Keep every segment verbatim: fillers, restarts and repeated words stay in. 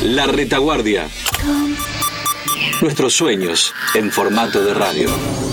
La Retaguardia. Nuestros sueños en formato de radio.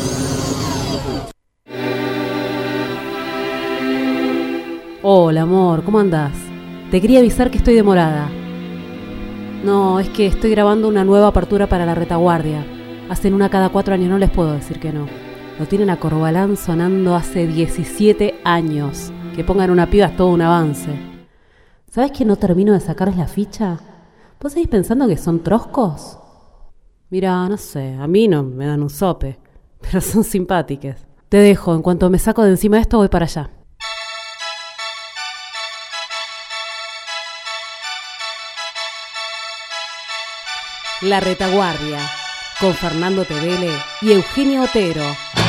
Hola, amor, ¿cómo andás? Te quería avisar que estoy demorada. No, es que estoy grabando una nueva apertura para La Retaguardia. Hacen una cada cuatro años, no les puedo decir que no. Lo tienen a Corbalán sonando hace diecisiete años. Que pongan una piba es todo un avance. ¿Sabés que no termino de sacarles la ficha? ¿Vos seguís pensando que son troscos? Mira, no sé, a mí no me dan un sope, pero son simpáticas. Te dejo, en cuanto me saco de encima de esto voy para allá. La Retaguardia, con Fernando Tevele y Eugenio Otero.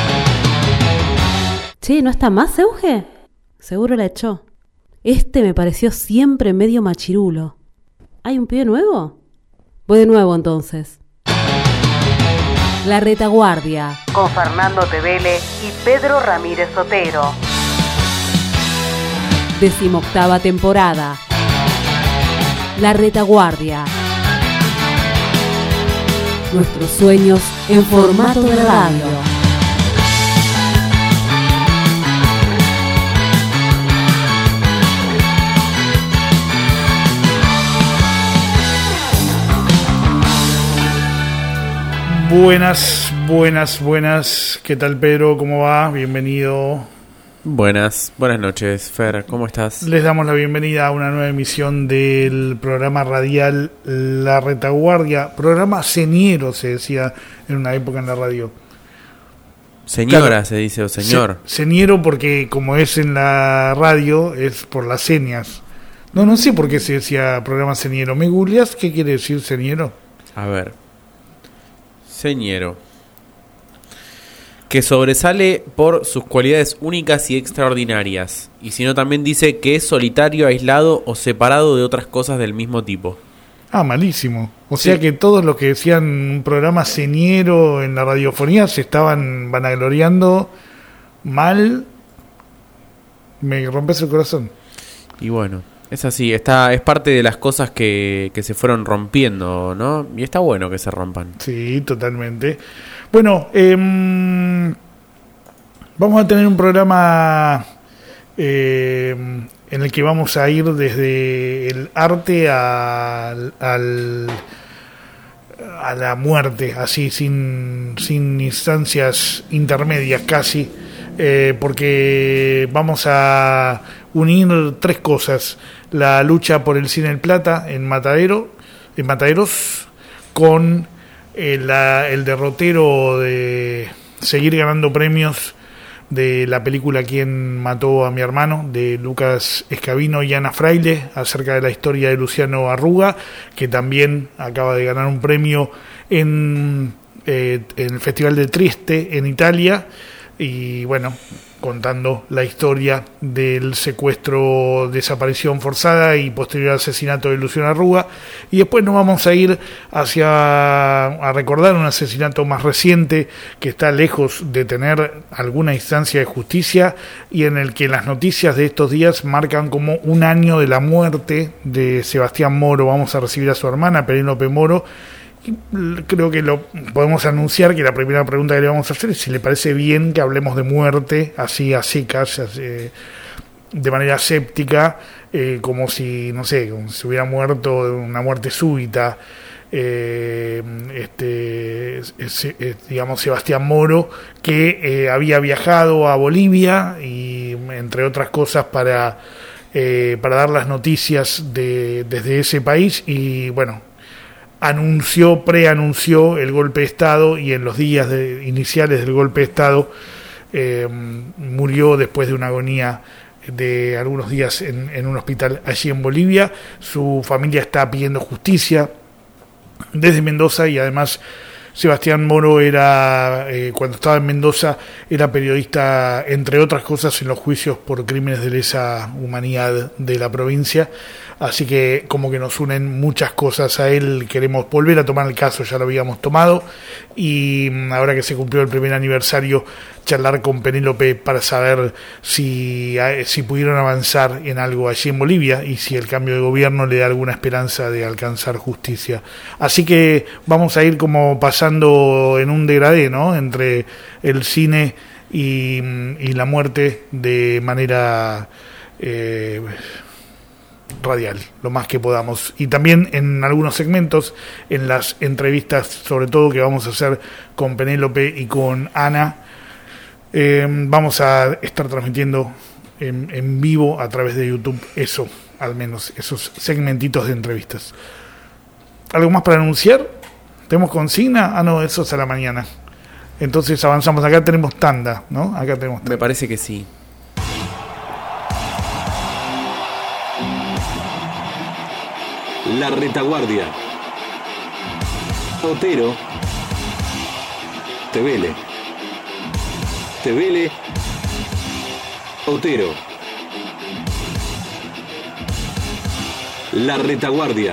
Che, ¿no está más, Euge? Seguro la echó. Este me pareció siempre medio machirulo. ¿Hay un pibe nuevo? Voy de nuevo entonces. La Retaguardia, con Fernando Tevele y Pedro Ramírez Otero. Decimoctava temporada. La Retaguardia. Nuestros sueños en formato de radio. Buenas, buenas, buenas. ¿Qué tal, Pedro? ¿Cómo va? Bienvenido. Buenas, buenas noches, Fer. ¿Cómo estás? Les damos la bienvenida a una nueva emisión del programa radial La Retaguardia. Programa señero, se decía en una época en la radio. Señora, claro, se dice, o señor. Se, señero porque como es en la radio, es por las señas. No, no sé por qué se decía programa señero. ¿Me googleás qué quiere decir señero? A ver. Señero. Que sobresale por sus cualidades únicas y extraordinarias. Y si no, también dice que es solitario, aislado o separado de otras cosas del mismo tipo. Ah, malísimo. O sea sí. que todos los que decían un programa señero en la radiofonía se estaban vanagloriando mal. Me rompes el corazón. Y bueno, es así. Está, es parte de las cosas que, que se fueron rompiendo, ¿no? Y está bueno que se rompan. Sí, totalmente. Bueno, eh, vamos a tener un programa eh, en el que vamos a ir desde el arte al, al, a la muerte, así sin, sin instancias intermedias casi, eh, porque vamos a unir tres cosas: la lucha por el cine en plata en Matadero, en Mataderos, con El, la, el derrotero de seguir ganando premios de la película ¿Quién mató a mi hermano?, de Lucas Escabino y Ana Fraile, acerca de la historia de Luciano Arruga, que también acaba de ganar un premio en, eh, en el Festival de Trieste en Italia, y bueno, contando la historia del secuestro, desaparición forzada y posterior asesinato de Luciano Arruga. Y después nos vamos a ir hacia a recordar un asesinato más reciente que está lejos de tener alguna instancia de justicia y en el que las noticias de estos días marcan como un año de la muerte de Sebastián Moro. Vamos a recibir a su hermana, Penélope Moro. Creo que lo podemos anunciar, que la primera pregunta que le vamos a hacer es si le parece bien que hablemos de muerte así a secas, eh, de manera séptica, eh, como si, no sé, como si hubiera muerto de una muerte súbita. Eh, este, es, es, digamos, Sebastián Moro, que eh, había viajado a Bolivia y entre otras cosas para, eh, para dar las noticias de, desde ese país, y bueno, anunció, preanunció el golpe de Estado, y en los días de, iniciales del golpe de Estado eh, murió después de una agonía de algunos días en, en un hospital allí en Bolivia. Su familia está pidiendo justicia desde Mendoza, y además Sebastián Moro era, eh, cuando estaba en Mendoza, era periodista, entre otras cosas, en los juicios por crímenes de lesa humanidad de la provincia. Así que como que nos unen muchas cosas a él. Queremos volver a tomar el caso, ya lo habíamos tomado, y ahora que se cumplió el primer aniversario charlar con Penélope para saber si, si pudieron avanzar en algo allí en Bolivia y si el cambio de gobierno le da alguna esperanza de alcanzar justicia. Así que vamos a ir como pasando en un degradé, ¿no?, entre el cine y, y la muerte de manera eh, radial, lo más que podamos. Y también en algunos segmentos, en las entrevistas, sobre todo que vamos a hacer con Penélope y con Ana, eh, vamos a estar transmitiendo en, en vivo a través de YouTube eso, al menos esos segmentitos de entrevistas. ¿Algo más para anunciar? ¿Tenemos consigna? Ah, no, eso es a la mañana. Entonces avanzamos. Acá tenemos tanda, ¿no? Acá tenemos tanda. Me parece que sí. La Retaguardia. Otero. Tevele. Tevele. Otero. La Retaguardia.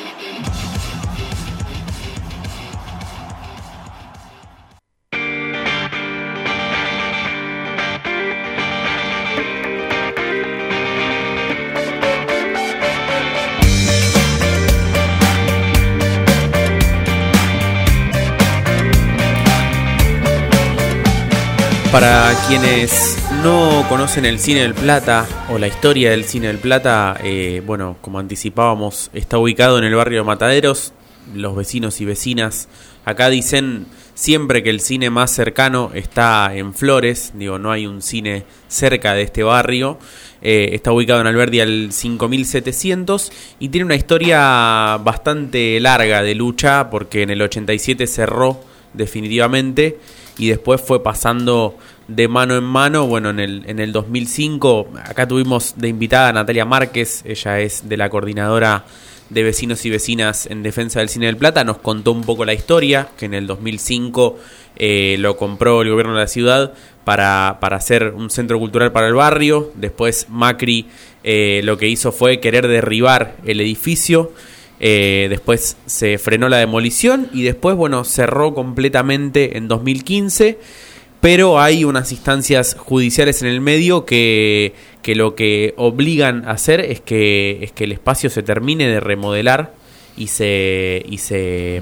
Para quienes no conocen el Cine del Plata o la historia del Cine del Plata, eh, bueno, como anticipábamos, está ubicado en el barrio de Mataderos. Los vecinos y vecinas acá dicen siempre que el cine más cercano está en Flores. Digo, no hay un cine cerca de este barrio. Eh, está ubicado en Alberdi al cinco mil setecientos y tiene una historia bastante larga de lucha, porque en el ochenta y siete cerró definitivamente y después fue pasando de mano en mano. Bueno, en el en el dos mil cinco acá tuvimos de invitada a Natalia Márquez. Ella es de la coordinadora de vecinos y vecinas en defensa del Cine del Plata. Nos contó un poco la historia, que en el dos mil cinco eh, lo compró el gobierno de la ciudad para, para hacer un centro cultural para el barrio. Después Macri eh, lo que hizo fue querer derribar el edificio. Eh, después se frenó la demolición y después, bueno, cerró completamente en dos mil quince, pero hay unas instancias judiciales en el medio que, que lo que obligan a hacer es que, es que el espacio se termine de remodelar y se y se,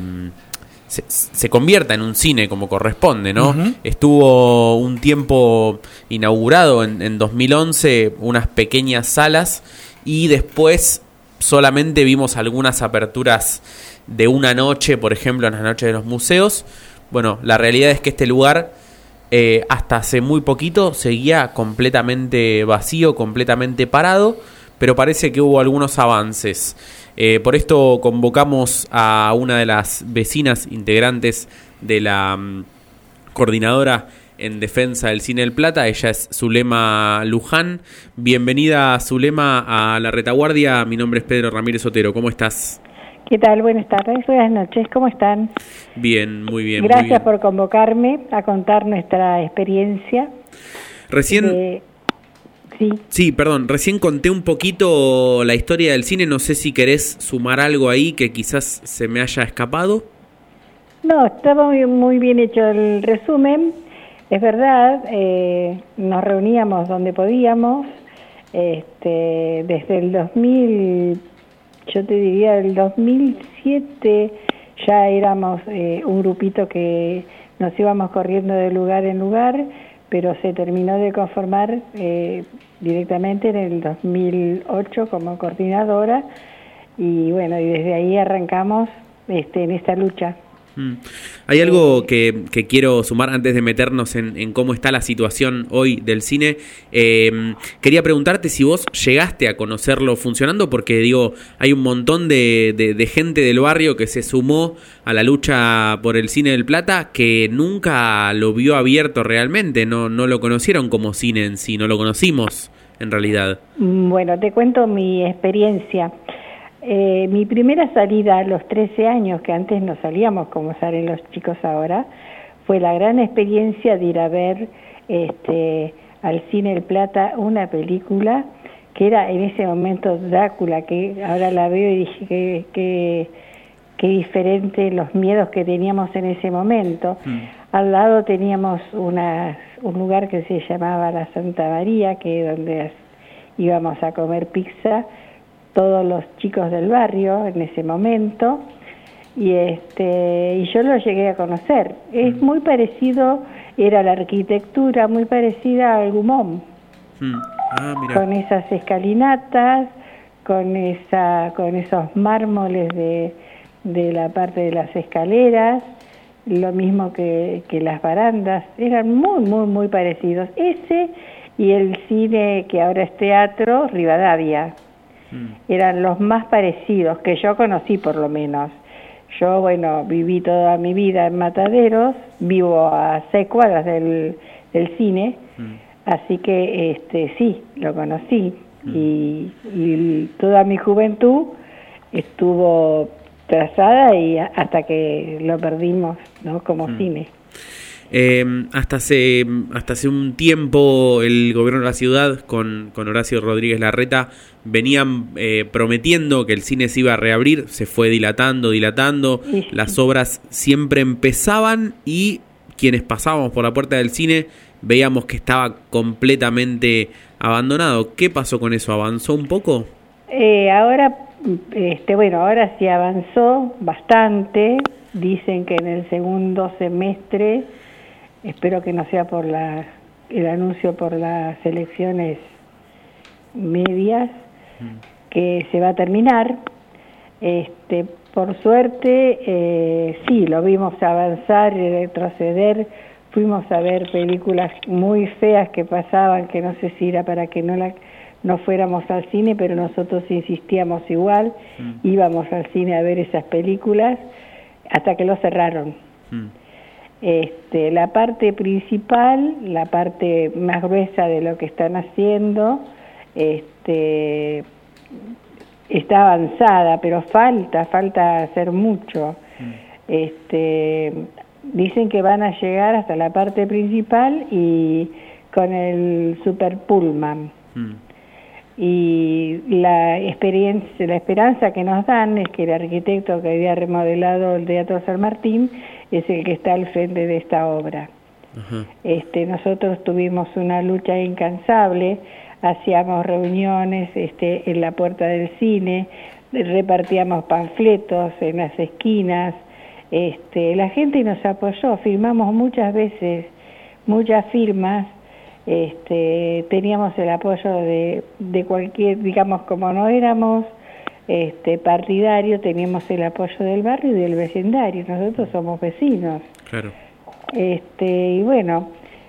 se, se convierta en un cine como corresponde, ¿no? Uh-huh. Estuvo un tiempo inaugurado en, en dos mil once, unas pequeñas salas, y después solamente vimos algunas aperturas de una noche, por ejemplo, en las noches de los museos. Bueno, la realidad es que este lugar eh, hasta hace muy poquito seguía completamente vacío, completamente parado, pero parece que hubo algunos avances. Eh, por esto convocamos a una de las vecinas integrantes de la um, coordinadora en defensa del Cine del Plata. Ella es Zulema Luján. Bienvenida, Zulema, a La Retaguardia. Mi nombre es Pedro Ramírez Otero. ¿Cómo estás? ¿Qué tal? Buenas tardes, buenas noches. ¿Cómo están? Bien, muy bien. Gracias muy bien. por convocarme a contar nuestra experiencia. Recién... Eh, sí. Sí, perdón. Recién conté un poquito la historia del cine. No sé si querés sumar algo ahí que quizás se me haya escapado. No, estaba muy, muy bien hecho el resumen. Es verdad, eh, nos reuníamos donde podíamos, este, desde el dos mil, yo te diría el dos mil siete ya éramos eh, un grupito que nos íbamos corriendo de lugar en lugar, pero se terminó de conformar eh, directamente en el dos mil ocho como coordinadora, y bueno, y desde ahí arrancamos este, en esta lucha. Mm. Hay algo que, que quiero sumar antes de meternos en, en cómo está la situación hoy del cine. Eh, quería preguntarte si vos llegaste a conocerlo funcionando, porque digo, hay un montón de, de, de gente del barrio que se sumó a la lucha por el Cine del Plata que nunca lo vio abierto realmente, no, no lo conocieron como cine en sí, no lo conocimos en realidad. Bueno, te cuento mi experiencia. Eh, mi primera salida a los trece años, que antes no salíamos como salen los chicos ahora, fue la gran experiencia de ir a ver este, al Cine del Plata una película que era en ese momento Drácula, que ahora la veo y dije que, que, que diferente los miedos que teníamos en ese momento. Mm. Al lado teníamos una, un lugar que se llamaba la Santa María, que es donde íbamos a comer pizza todos los chicos del barrio en ese momento, y este y yo lo llegué a conocer. Es muy parecido, era la arquitectura muy parecida al Gumón, mm. ah, mira. Con esas escalinatas, con esa con esos mármoles de, de la parte de las escaleras, lo mismo que, que las barandas, eran muy, muy, muy parecidos. Ese y el cine que ahora es teatro, Rivadavia, mm. eran los más parecidos, que yo conocí por lo menos. Yo, bueno, viví toda mi vida en Mataderos, vivo a seis cuadras del, del cine, mm. así que este sí, lo conocí, mm. y, y toda mi juventud estuvo trazada y hasta que lo perdimos, ¿no? Como mm. cine. Eh, hasta hace hasta hace un tiempo el gobierno de la ciudad con, con Horacio Rodríguez Larreta venían eh, prometiendo que el cine se iba a reabrir, se fue dilatando, dilatando, sí. Las obras siempre empezaban y quienes pasábamos por la puerta del cine veíamos que estaba completamente abandonado. ¿Qué pasó con eso? ¿Avanzó un poco? Eh, ahora, este, bueno, ahora sí avanzó bastante. Dicen que en el segundo semestre, espero que no sea por la, el anuncio por las elecciones medias, mm. que se va a terminar. Este, por suerte, eh, sí, lo vimos avanzar y retroceder. Fuimos a ver películas muy feas que pasaban, que no sé si era para que no la no fuéramos al cine, pero nosotros insistíamos igual, mm. íbamos al cine a ver esas películas hasta que lo cerraron. Mm. Este, la parte principal, la parte más gruesa de lo que están haciendo, este, está avanzada, pero falta, falta hacer mucho. Mm. Este, dicen que van a llegar hasta la parte principal y con el Super Pullman. Mm. Y la experiencia, la esperanza que nos dan es que el arquitecto que había remodelado el Teatro San Martín es el que está al frente de esta obra. Uh-huh. Este, nosotros tuvimos una lucha incansable, hacíamos reuniones este, en la puerta del cine, repartíamos panfletos en las esquinas, este, la gente nos apoyó, firmamos muchas veces, muchas firmas. Este, teníamos el apoyo de, de cualquier, digamos, como no éramos este, partidarios, teníamos el apoyo del barrio y del vecindario. Nosotros somos vecinos. Claro. Este, y bueno,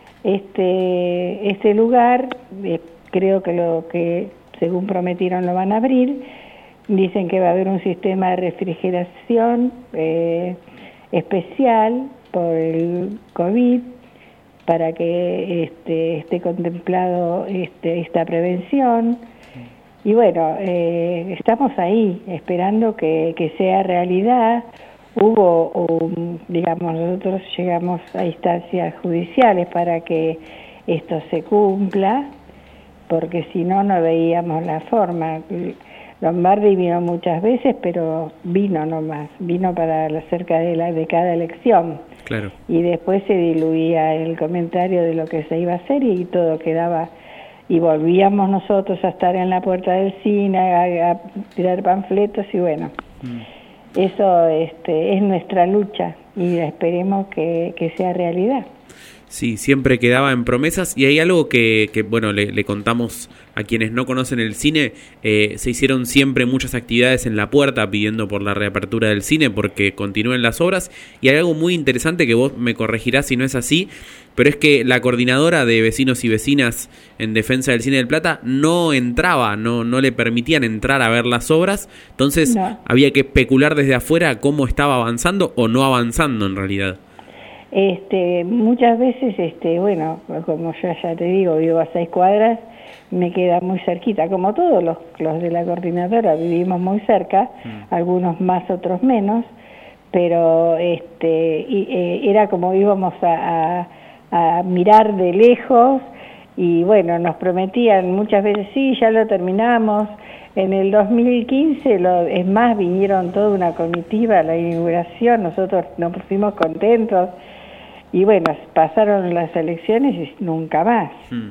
este, este lugar, eh, creo que lo que según prometieron lo van a abrir. Dicen que va a haber un sistema de refrigeración eh, especial por el COVID, para que este, esté contemplado este, esta prevención. Y bueno, eh, estamos ahí esperando que, que sea realidad. Hubo, um, digamos, nosotros llegamos a instancias judiciales para que esto se cumpla, porque si no, no veíamos la forma. Lombardi vino muchas veces, pero vino nomás, vino para la, cerca de, la, de cada elección. Claro. Y después se diluía el comentario de lo que se iba a hacer y todo quedaba, y volvíamos nosotros a estar en la puerta del cine, a, a tirar panfletos y bueno, mm. eso este, es nuestra lucha y esperemos que, que sea realidad. Sí, siempre quedaba en promesas y hay algo que, que bueno, le, le contamos a quienes no conocen el cine, eh, se hicieron siempre muchas actividades en la puerta pidiendo por la reapertura del cine porque continúen las obras y hay algo muy interesante que vos me corregirás si no es así, pero es que la coordinadora de vecinos y vecinas en defensa del Cine del Plata no entraba, no, no le permitían entrar a ver las obras, entonces no. Había que especular desde afuera cómo estaba avanzando o no avanzando en realidad. Este, muchas veces, este, bueno, como yo ya te digo, vivo a seis cuadras, me queda muy cerquita, como todos los, los de la coordinadora vivimos muy cerca, mm. algunos más, otros menos, pero este, y, eh, era como íbamos a, a, a mirar de lejos y bueno, nos prometían muchas veces, sí, ya lo terminamos. En el dos mil quince, lo, es más, vinieron toda una comitiva a la inauguración, nosotros nos pusimos contentos. Y bueno, pasaron las elecciones y nunca más. Mm.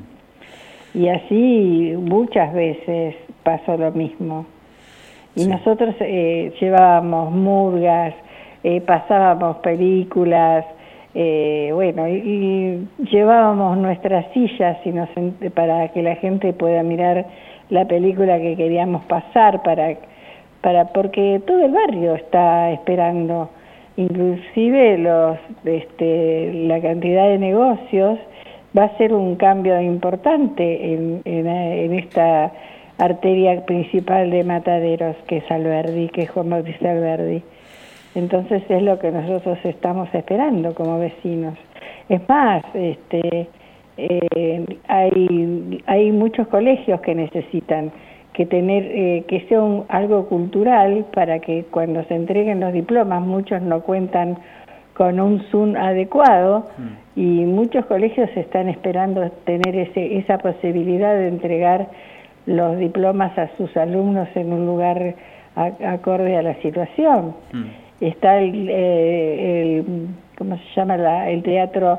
Y así muchas veces pasó lo mismo. Y sí. nosotros eh, llevábamos murgas, eh, pasábamos películas, eh, bueno, y, y llevábamos nuestras sillas y nos, para que la gente pueda mirar la película que queríamos pasar, para, para porque todo el barrio está esperando, inclusive los, este, la cantidad de negocios va a ser un cambio importante en, en, en esta arteria principal de Mataderos, que es Alberdi, que es Juan Bautista Alberdi. Entonces es lo que nosotros estamos esperando como vecinos. Es más, este, eh, hay, hay muchos colegios que necesitan que tener eh, que sea un, algo cultural para que cuando se entreguen los diplomas, muchos no cuentan con un Zoom adecuado mm. y muchos colegios están esperando tener ese, esa posibilidad de entregar los diplomas a sus alumnos en un lugar a, acorde a la situación. Mm. Está el, eh, el, ¿cómo se llama? La, el teatro,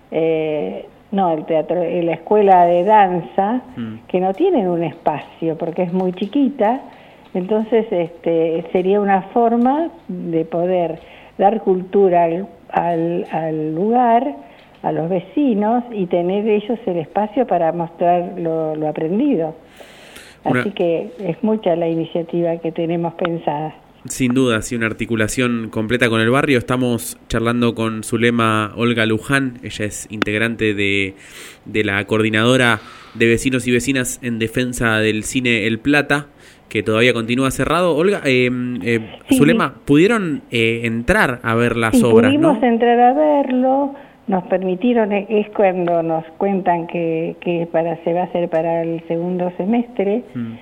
eh, no, el teatro, la escuela de danza, mm. que no tienen un espacio porque es muy chiquita, entonces este, sería una forma de poder dar cultura al, al, al lugar, a los vecinos, y tener ellos el espacio para mostrar lo, lo aprendido. Así una... que es mucha la iniciativa que tenemos pensada. Sin duda, sí, una articulación completa con el barrio. Estamos charlando con Zulema Olga Luján, ella es integrante de, de la coordinadora de vecinos y vecinas en defensa del cine El Plata, que todavía continúa cerrado. Olga, eh, eh, sí, Zulema, ¿pudieron eh, entrar a ver las sí, obras? Pudimos ¿no? entrar a verlo, nos permitieron, es cuando nos cuentan que, que para se va a hacer para el segundo semestre. Mm.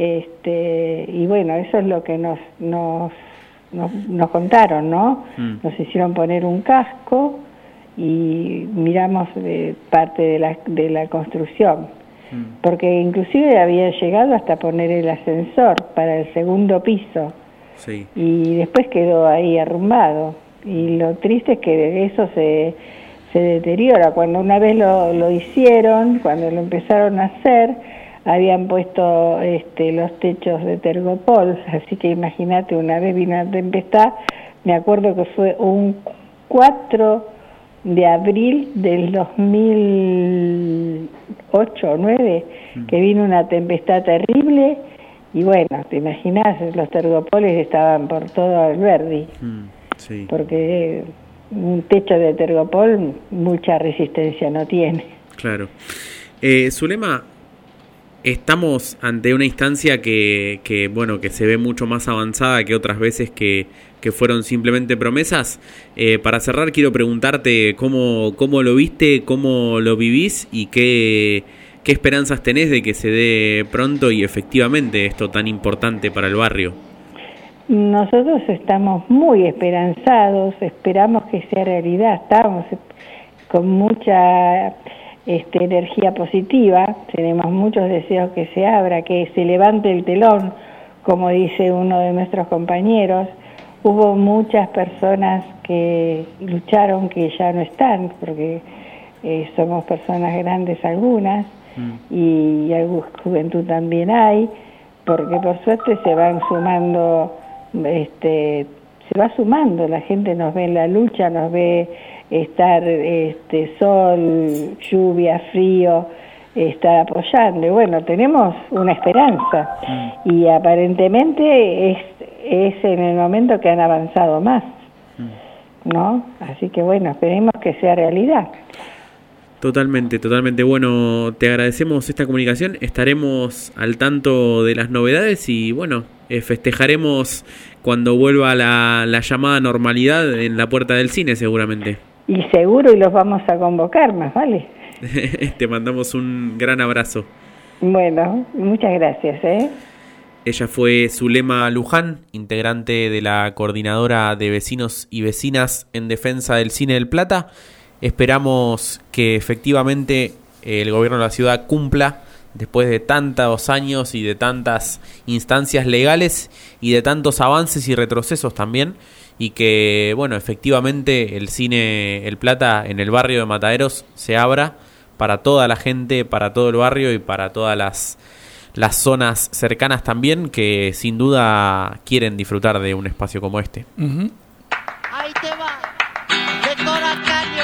Este, y bueno, eso es lo que nos nos, nos, nos contaron, ¿no? Mm. Nos hicieron poner un casco y miramos de parte de la, de la construcción, mm. porque inclusive había llegado hasta poner el ascensor para el segundo piso, sí. y después quedó ahí arrumbado, y lo triste es que eso se, se deteriora. Cuando una vez lo, lo hicieron, cuando lo empezaron a hacer, habían puesto este, los techos de tergopol, así que imagínate, una vez vino una tempestad, me acuerdo que fue un cuatro de abril del dos mil ocho o nueve, mm. que vino una tempestad terrible, y bueno, te imaginas, los tergopoles estaban por todo Alberdi, mm, sí. porque un techo de tergopol mucha resistencia no tiene. Claro. Eh, Zulema, estamos ante una instancia que, que bueno, que se ve mucho más avanzada que otras veces que, que fueron simplemente promesas. Eh, para cerrar, quiero preguntarte cómo, cómo lo viste, cómo lo vivís y qué, qué esperanzas tenés de que se dé pronto y efectivamente esto tan importante para el barrio. Nosotros estamos muy esperanzados, esperamos que sea realidad, estamos con mucha... Este, energía positiva, tenemos muchos deseos que se abra, que se levante el telón, como dice uno de nuestros compañeros. Hubo muchas personas que lucharon que ya no están, porque eh, somos personas grandes algunas, mm. y alguna juventud también hay, porque por suerte se van sumando, este, se va sumando, la gente nos ve en la lucha, nos ve estar este sol, lluvia, frío, estar apoyando. Y bueno, tenemos una esperanza, mm. y aparentemente es, es en el momento que han avanzado más, mm. ¿no? Así que bueno, esperemos que sea realidad. Totalmente, totalmente. Bueno, te agradecemos esta comunicación, estaremos al tanto de las novedades y bueno, eh, festejaremos cuando vuelva la, la llamada normalidad en la puerta del cine seguramente. Y seguro, y los vamos a convocar más, ¿vale? Te mandamos un gran abrazo. Bueno, muchas gracias, ¿eh? Ella fue Zulema Luján, integrante de la coordinadora de vecinos y vecinas en defensa del cine del Plata. Esperamos que efectivamente el gobierno de la ciudad cumpla después de tantos años y de tantas instancias legales y de tantos avances y retrocesos también, y que, bueno, efectivamente el cine El Plata en el barrio de Mataderos se abra para toda la gente, para todo el barrio y para todas las, las zonas cercanas también, que sin duda quieren disfrutar de un espacio como este. Uh-huh. Ahí te va, de Coracaño.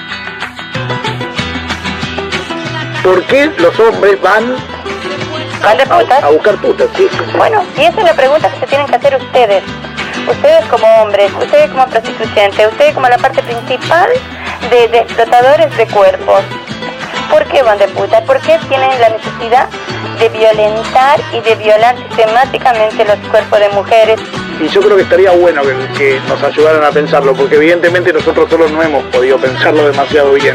¿Por qué los hombres van a, a buscar putas? Sí. Bueno, y esa es la pregunta que se tienen que hacer ustedes. Ustedes como hombres, ustedes como prostituyentes, ustedes como la parte principal de, de explotadores de cuerpos. ¿Por qué van de putas? ¿Por qué tienen la necesidad de violentar y de violar sistemáticamente los cuerpos de mujeres? Y yo creo que estaría bueno que, que nos ayudaran a pensarlo, porque evidentemente nosotros solos no hemos podido pensarlo demasiado bien.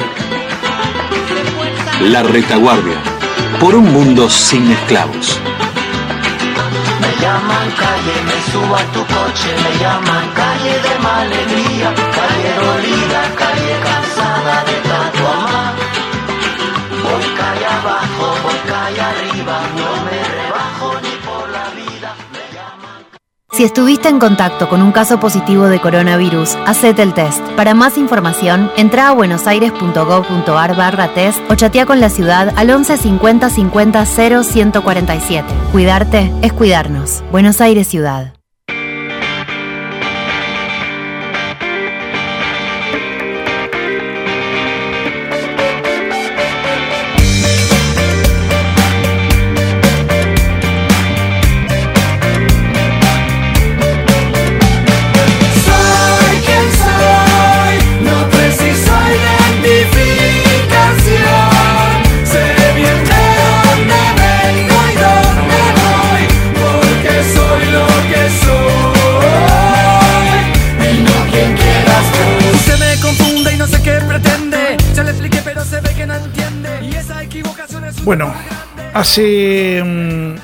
La Retaguardia, por un mundo sin esclavos. Me llaman calle, me subo a tu coche, me llaman calle de malería, calle dolida, calle cansada de tanto amar. Voy calle abajo, voy calle arriba, no me rebajo ni por la vida. Me llaman... Si estuviste en contacto con un caso positivo de coronavirus, hacete el test. Para más información, entra a buenosaires.gov.ar barra test o chatea con la ciudad al once cincuenta cincuenta cero ciento cuarenta y siete. Cuidarte es cuidarnos. Buenos Aires Ciudad. Bueno, hace um,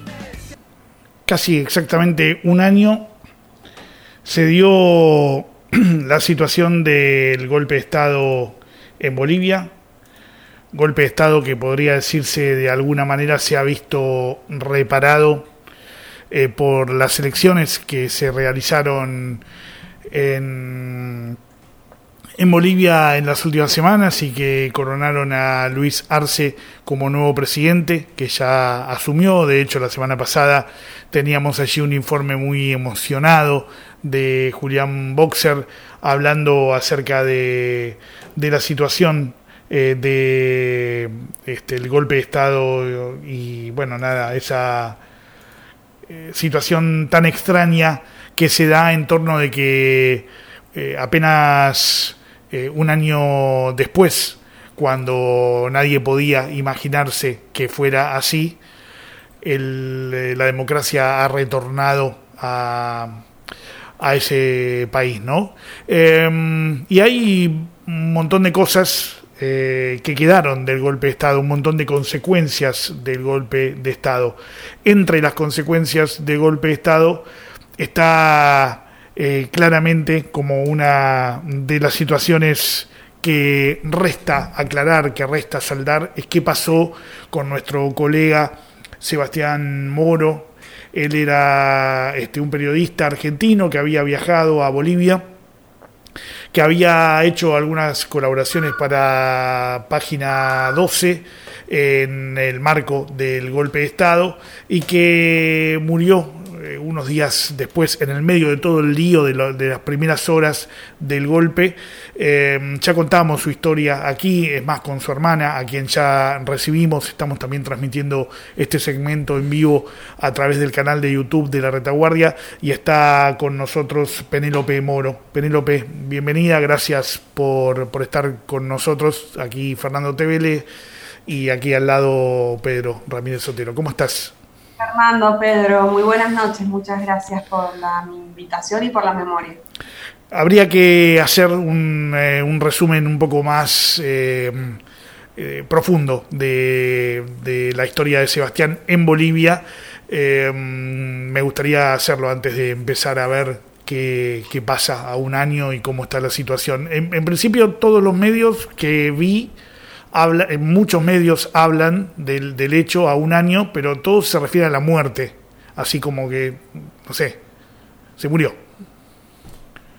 casi exactamente un año se dio la situación del golpe de Estado en Bolivia, golpe de Estado que podría decirse de alguna manera se ha visto reparado eh, por las elecciones que se realizaron en... en Bolivia en las últimas semanas y que coronaron a Luis Arce como nuevo presidente, que ya asumió. De hecho, la semana pasada teníamos allí un informe muy emocionado de Julián Boxer hablando acerca de, de la situación eh, de este, el golpe de Estado y, bueno, nada, esa eh, situación tan extraña que se da en torno de que eh, apenas... Eh, un año después, cuando nadie podía imaginarse que fuera así, el, eh, la democracia ha retornado a, a ese país, ¿no? Eh, y hay un montón de cosas eh, que quedaron del golpe de Estado, un montón de consecuencias del golpe de Estado. Entre las consecuencias del golpe de Estado está... Eh, claramente como una de las situaciones que resta aclarar, que resta saldar, es qué pasó con nuestro colega Sebastián Moro. Él era este, un periodista argentino que había viajado a Bolivia, que había hecho algunas colaboraciones para Página doce en el marco del golpe de Estado y que murió unos días después, en el medio de todo el lío de, lo, de las primeras horas del golpe. Eh, ya contamos su historia aquí, es más, con su hermana, a quien ya recibimos. Estamos también transmitiendo este segmento en vivo a través del canal de YouTube de La Retaguardia, y está con nosotros Penélope Moro. Penélope, bienvenida, gracias por, por estar con nosotros. Aquí Fernando Tevele y aquí al lado Pedro Ramírez Sotero. ¿Cómo estás? Fernando, Pedro, muy buenas noches, muchas gracias por la invitación y por la memoria. Habría que hacer un, eh, un resumen un poco más eh, eh, profundo de, de la historia de Sebastián en Bolivia. Eh, me gustaría hacerlo antes de empezar a ver qué, qué pasa a un año y cómo está la situación. En, en principio, todos los medios que vi, Habla, en muchos medios hablan del, del hecho a un año, pero todo se refiere a la muerte, así como que, no sé, se murió.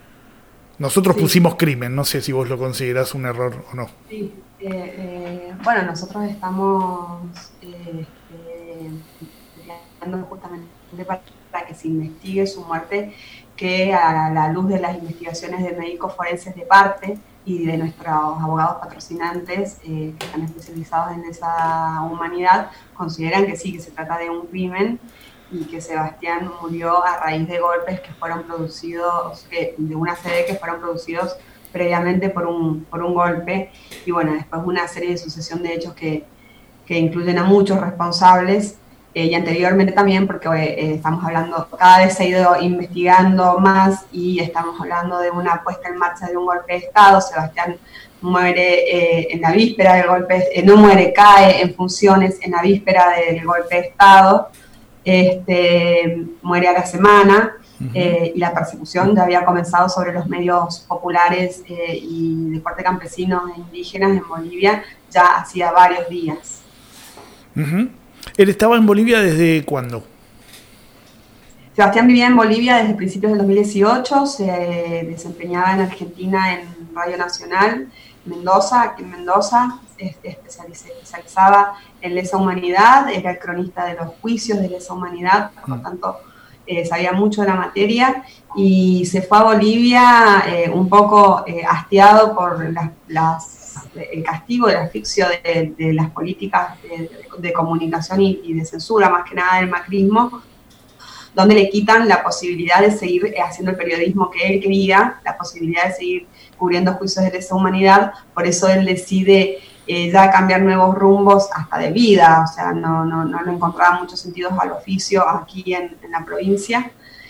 Nosotros Sí. pusimos crimen, no sé si vos lo considerás un error o no. Sí, eh, eh, bueno, nosotros estamos eh, eh, peleando justamente para que se investigue su muerte, que a la luz de las investigaciones de médicos forenses de parte y de nuestros abogados patrocinantes eh, que están especializados en esa humanidad, consideran que sí, que se trata de un crimen y que Sebastián murió a raíz de golpes que fueron producidos, que, de una C D que fueron producidos previamente por un, por un golpe, y bueno, después una serie de sucesión de hechos que, que incluyen a muchos responsables, eh, y anteriormente también, porque eh, estamos hablando, cada vez se ha ido investigando más y estamos hablando de una puesta en marcha de un golpe de Estado. Sebastián muere eh, en la víspera del golpe, eh, no muere, cae en funciones en la víspera del golpe de Estado, este, muere a la semana. Uh-huh. eh, y la persecución ya había comenzado sobre los medios populares eh, y de corte campesinos e indígenas en Bolivia ya hacía varios días. Uh-huh. ¿Él estaba en Bolivia desde cuándo? Sebastián vivía en Bolivia desde principios del dos mil dieciocho, se desempeñaba en Argentina en Radio Nacional, Mendoza, aquí en Mendoza, especializaba en lesa humanidad, era el cronista de los juicios de lesa humanidad, por lo tanto eh, sabía mucho de la materia, y se fue a Bolivia eh, un poco eh, hastiado por las, las el castigo, el asfixio de, de las políticas de, de comunicación y, y de censura, más que nada del macrismo, donde le quitan la posibilidad de seguir haciendo el periodismo que él quería, la posibilidad de seguir cubriendo juicios de lesa humanidad. Por eso él decide eh, ya cambiar nuevos rumbos hasta de vida, o sea, no, no, no le encontraba muchos sentidos al oficio aquí en, en la provincia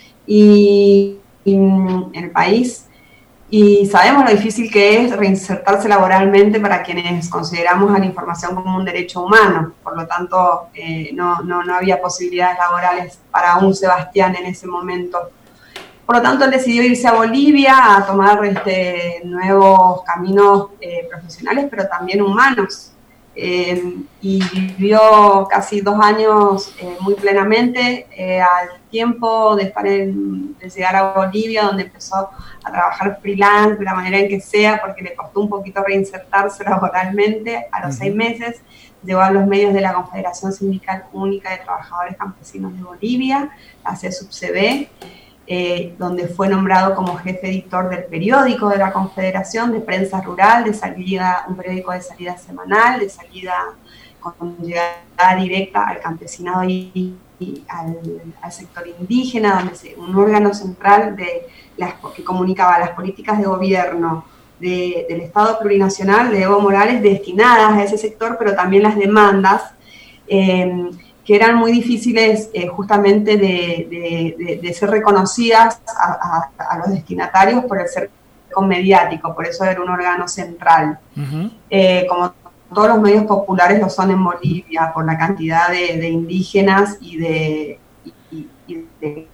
y, y en el país. Y sabemos lo difícil que es reinsertarse laboralmente para quienes consideramos a la información como un derecho humano. Por lo tanto, eh, no, no, no había posibilidades laborales para un Sebastián en ese momento. Por lo tanto, él decidió irse a Bolivia a tomar este, nuevos caminos eh, profesionales, pero también humanos. Eh, y vivió casi dos años eh, muy plenamente, eh, al tiempo de estar en, de llegar a Bolivia, donde empezó a trabajar freelance de la manera en que sea, porque le costó un poquito reinsertarse laboralmente. A los uh-huh. seis meses llegó a los medios de la Confederación Sindical Única de Trabajadores Campesinos de Bolivia, la C S U B C B, eh, donde fue nombrado como jefe editor del periódico de la Confederación, de prensa rural, de salida, un periódico de salida semanal, de salida con llegada directa al campesinado y, y al, al sector indígena, donde se, un órgano central de las, que comunicaba las políticas de gobierno de, del Estado plurinacional de Evo Morales destinadas a ese sector, pero también las demandas eh, que eran muy difíciles eh, justamente de, de, de, de ser reconocidas a, a, a los destinatarios por el cerco mediático, por eso era un órgano central. Uh-huh. Eh, como todos los medios populares lo son en Bolivia, por la cantidad de, de indígenas y de... Y, y de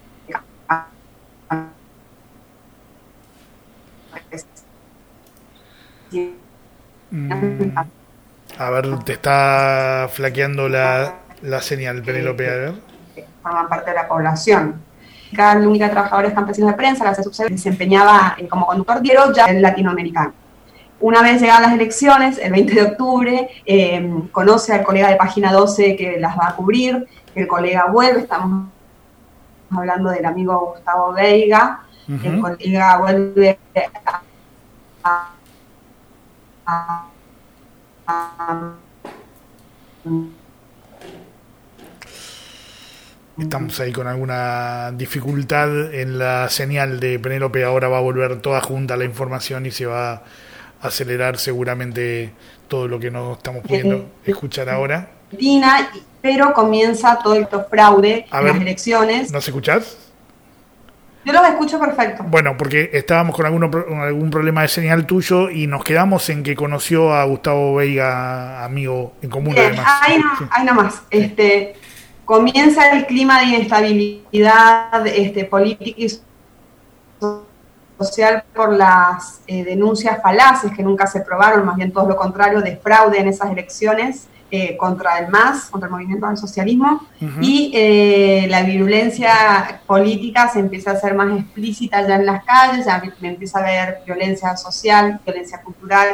mm. A ver, te está flaqueando la... La señal, Penélope, a ver. Forman parte de la población. La única de trabajadores campesinos de prensa, la C S U B C B, desempeñaba eh, como conductor diario ya el latinoamericano. Una vez llegadas las elecciones, el veinte de octubre, eh, conoce al colega de Página doce que las va a cubrir, el colega vuelve, estamos hablando del amigo Gustavo Veiga, uh-huh. el colega vuelve a... a, a, a Estamos ahí con alguna dificultad en la señal de Penélope. Ahora va a volver toda junta la información y se va a acelerar seguramente todo lo que no estamos pudiendo escuchar ahora. Pero comienza todo el fraude en las elecciones. ¿Nos escuchás? Yo los escucho perfecto. Bueno, porque estábamos con alguno, algún problema de señal tuyo y nos quedamos en que conoció a Gustavo Veiga, amigo en común. Bien, además. Ahí, no, sí. ahí nomás. Este... Comienza el clima de inestabilidad este, política y social por las eh, denuncias falaces que nunca se probaron, más bien todo lo contrario, de fraude en esas elecciones eh, contra el M A S, contra el movimiento al socialismo, Ujú. y eh, la virulencia política se empieza a hacer más explícita ya en las calles, ya me empieza a ver violencia social, violencia cultural,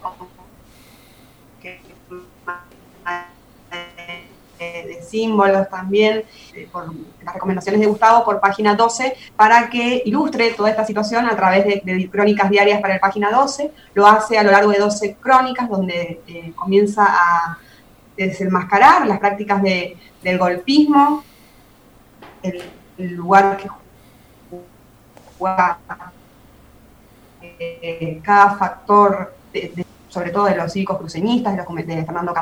de símbolos también, eh, por las recomendaciones de Gustavo por Página doce, para que ilustre toda esta situación a través de, de crónicas diarias para el Página doce. Lo hace a lo largo de doce crónicas, donde eh, comienza a desenmascarar las prácticas de, del golpismo, el, el lugar que juega eh, cada factor, de, de, sobre todo de los cívicos cruceñistas, de, los, de Fernando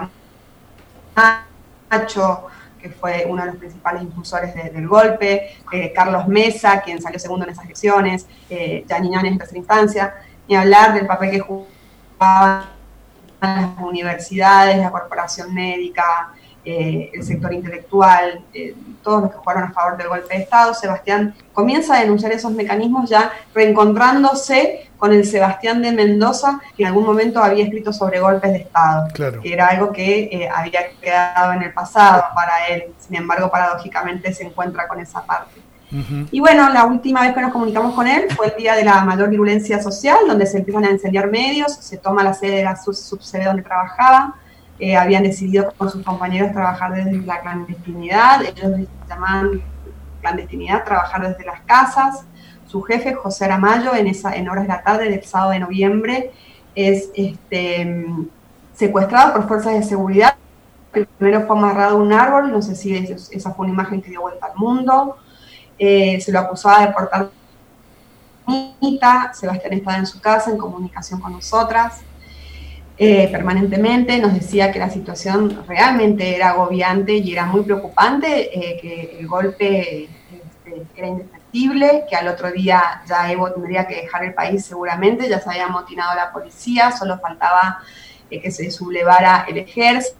Camacho, que fue uno de los principales impulsores de, del golpe, eh, Carlos Mesa, quien salió segundo en esas elecciones, eh, Gianni Ñanes en tercera instancia, ni hablar del papel que jugaban las universidades, la corporación médica, eh, el sector intelectual, eh, todos los que jugaron a favor del golpe de Estado. Sebastián comienza a denunciar esos mecanismos ya reencontrándose con el Sebastián de Mendoza, que en algún momento había escrito sobre golpes de Estado, Claro. que era algo que eh, había quedado en el pasado para él. Sin embargo, paradójicamente se encuentra con esa parte. Ujú. Y bueno, la última vez que nos comunicamos con él fue el día de la mayor virulencia social, donde se empiezan a incendiar medios, se toma la sede de la sub- subsede donde trabajaba, eh, habían decidido con sus compañeros trabajar desde la clandestinidad, ellos les llamaban clandestinidad, trabajar desde las casas. Su jefe, José Aramayo, en, esa, en horas de la tarde del sábado de noviembre, es este, secuestrado por fuerzas de seguridad. Primero fue amarrado a un árbol, no sé si esa fue una imagen que dio vuelta al mundo. Eh, se lo acusaba de portar. Sebastián estaba en su casa en comunicación con nosotras eh, permanentemente, nos decía que la situación realmente era agobiante y era muy preocupante, eh, que el golpe este, era indefectible, que al otro día ya Evo tendría que dejar el país seguramente, ya se había amotinado la policía, solo faltaba eh, que se sublevara el ejército.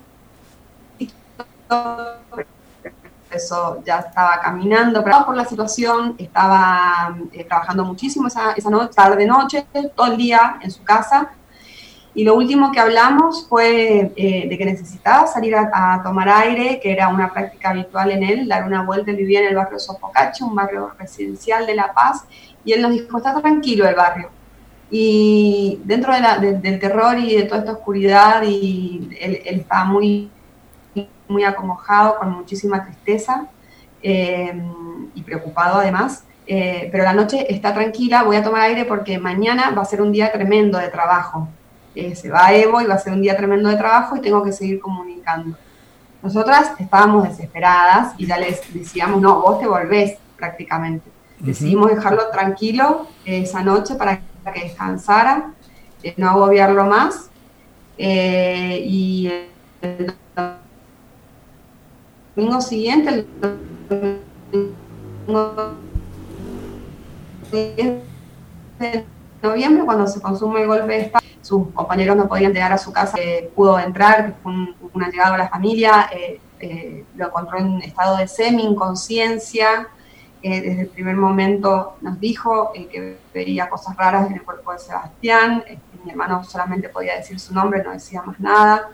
Eso ya estaba caminando, pero por la situación estaba eh, trabajando muchísimo esa, esa noche, tarde-noche, todo el día en su casa. Y lo último que hablamos fue eh, de que necesitaba salir a, a tomar aire, que era una práctica habitual en él, dar una vuelta. Él vivía en el barrio Sopocache, un barrio residencial de La Paz, y él nos dijo, está tranquilo el barrio. Y dentro de la, de, del terror y de toda esta oscuridad, y él, él estaba muy... muy acongojado, con muchísima tristeza eh, y preocupado además, eh, pero la noche está tranquila, voy a tomar aire porque mañana va a ser un día tremendo de trabajo. Eh, se va Evo y va a ser un día tremendo de trabajo y tengo que seguir comunicando. Nosotras estábamos desesperadas y ya les decíamos, no, vos te volvés prácticamente. Uh-huh. Decidimos dejarlo tranquilo eh, esa noche para que descansara, eh, no agobiarlo más, eh, y el domingo siguiente, el domingo de noviembre, cuando se consume el golpe de Estado, sus compañeros no podían llegar a su casa, eh, pudo entrar, que fue un, un allegado a la familia, eh, eh, lo encontró en estado de semi-inconsciencia, eh, desde el primer momento nos dijo eh, que veía cosas raras en el cuerpo de Sebastián, eh, mi hermano solamente podía decir su nombre, no decía más nada.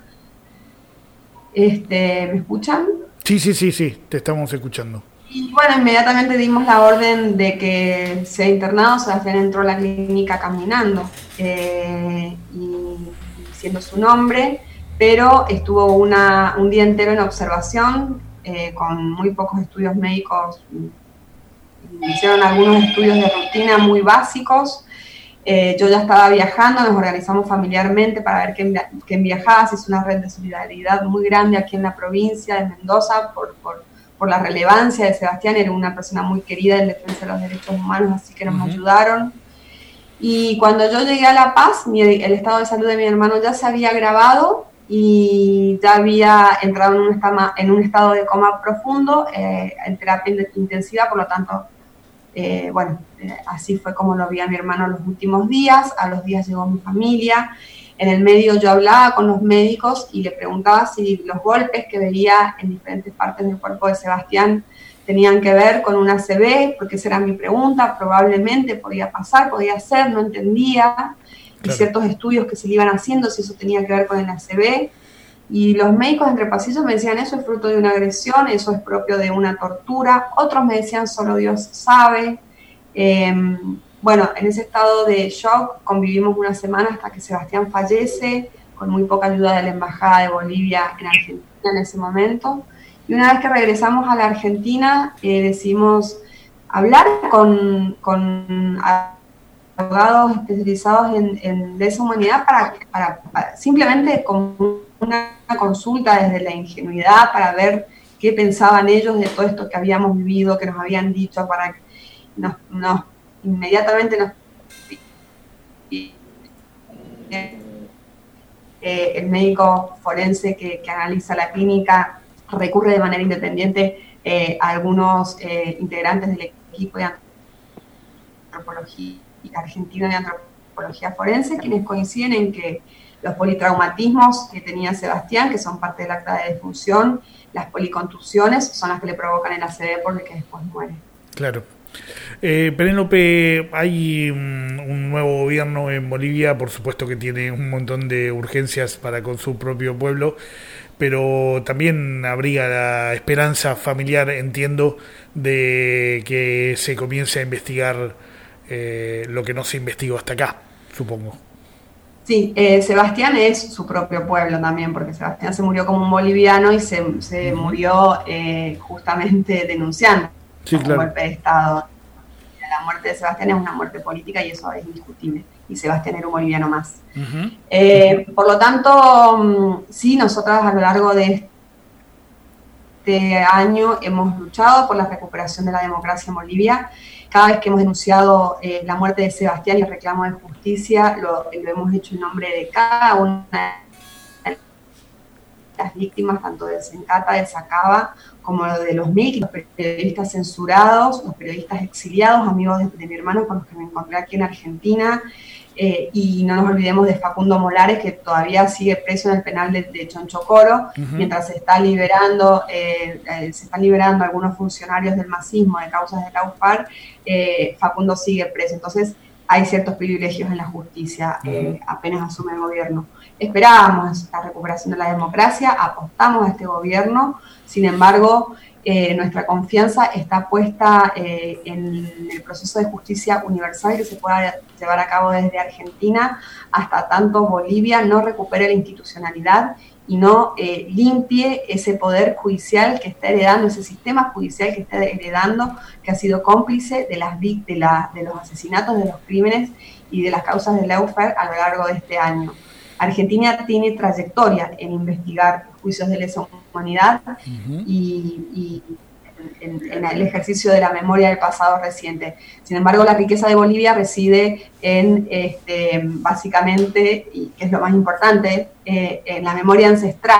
Este, ¿me escuchan? Sí, sí, sí, sí, te estamos escuchando. Y bueno, inmediatamente dimos la orden de que sea internado. Sebastián entró a la clínica caminando eh, y diciendo su nombre, pero estuvo una, un día entero en observación eh, con muy pocos estudios médicos. Hicieron algunos estudios de rutina muy básicos. Eh, yo ya estaba viajando, nos organizamos familiarmente para ver quién, quién viajaba. Se hizo una red de solidaridad muy grande aquí en la provincia de Mendoza por, por, por la relevancia de Sebastián. Era una persona muy querida en defensa de los derechos humanos, así que nos uh-huh. ayudaron. Y cuando yo llegué a La Paz, mi, el estado de salud de mi hermano ya se había agravado y ya había entrado en un estado, en un estado de coma profundo, eh, en terapia intensiva, por lo tanto, Eh, bueno, eh, así fue como lo vi a mi hermano los últimos días. A los días llegó mi familia. En el medio yo hablaba con los médicos y le preguntaba si los golpes que veía en diferentes partes del cuerpo de Sebastián tenían que ver con una A C V, porque esa era mi pregunta. Probablemente podía pasar, podía ser, no entendía. Claro. Y ciertos estudios que se le iban haciendo, si eso tenía que ver con el A C V. Y los médicos entre pasillos me decían, eso es fruto de una agresión, eso es propio de una tortura. Otros me decían, solo Dios sabe. Eh, bueno, en ese estado de shock convivimos una semana hasta que Sebastián fallece, con muy poca ayuda de la Embajada de Bolivia en Argentina en ese momento. Y una vez que regresamos a la Argentina, eh, decidimos hablar con, con abogados especializados en, en lesa humanidad para, para, para simplemente como una consulta desde la ingenuidad para ver qué pensaban ellos de todo esto que habíamos vivido, que nos habían dicho, para que nos, nos inmediatamente nos... Eh, el médico forense que, que analiza la clínica recurre de manera independiente eh, a algunos eh, integrantes del equipo de antropología argentina de antropología forense, quienes coinciden en que los politraumatismos que tenía Sebastián, que son parte del acta de defunción, las policontusiones, son las que le provocan el A C V por el que después muere. Claro. Eh, Penélope, hay un, un nuevo gobierno en Bolivia, por supuesto que tiene un montón de urgencias para con su propio pueblo, pero también abriga la esperanza familiar, entiendo, de que se comience a investigar eh, lo que no se investigó hasta acá, supongo. Sí, eh, Sebastián es su propio pueblo también, porque Sebastián se murió como un boliviano y se, se uh-huh. murió eh, justamente denunciando sí, claro. un golpe de Estado. La muerte de Sebastián es una muerte política y eso es indiscutible. Y Sebastián era un boliviano más. Uh-huh. Eh, por lo tanto, sí, nosotras a lo largo de este año hemos luchado por la recuperación de la democracia en Bolivia. Cada vez que hemos denunciado eh, la muerte de Sebastián y el reclamo de justicia, lo, lo hemos hecho en nombre de cada una de las víctimas, tanto de Sencata, de Sacaba, como de los M I C, los periodistas censurados, los periodistas exiliados, amigos de, de mi hermano con los que me encontré aquí en Argentina, eh, y no nos olvidemos de Facundo Molares, que todavía sigue preso en el penal de, de Chonchocoro, uh-huh. mientras se está liberando, eh, eh, se están liberando algunos funcionarios del masismo de causas de la U F A R, eh, Facundo sigue preso. Entonces hay ciertos privilegios en la justicia, uh-huh. eh, apenas asume el gobierno. Esperábamos la recuperación de la democracia, apostamos a este gobierno, sin embargo, eh, nuestra confianza está puesta eh, en el proceso de justicia universal que se pueda llevar a cabo desde Argentina hasta tanto Bolivia no recupere la institucionalidad y no eh, limpie ese poder judicial que está heredando, ese sistema judicial que está heredando, que ha sido cómplice de, las, de, la, de los asesinatos, de los crímenes y de las causas de la U F A R a lo largo de este año. Argentina tiene trayectoria en investigar juicios de lesa humanidad uh-huh. y, y en, en el ejercicio de la memoria del pasado reciente. Sin embargo, la riqueza de Bolivia reside en, este, básicamente, y que es lo más importante, eh, en la memoria ancestral.